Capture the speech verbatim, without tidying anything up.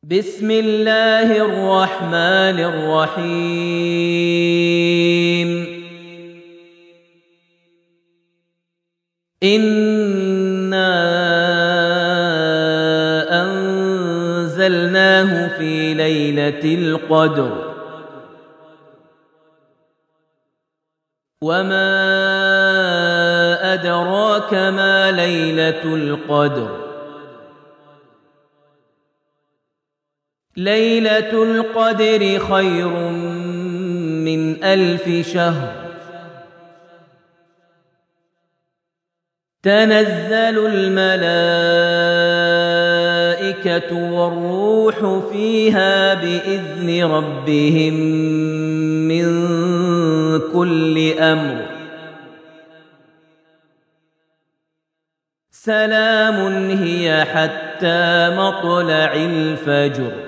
بسم الله الرحمن الرحيم إنا أنزلناه في ليلة القدر وما أدراك ما ليلة القدر ليلة القدر خير من ألف شهر تنزل الملائكة والروح فيها بإذن ربهم من كل أمر سلام هي حتى مطلع الفجر.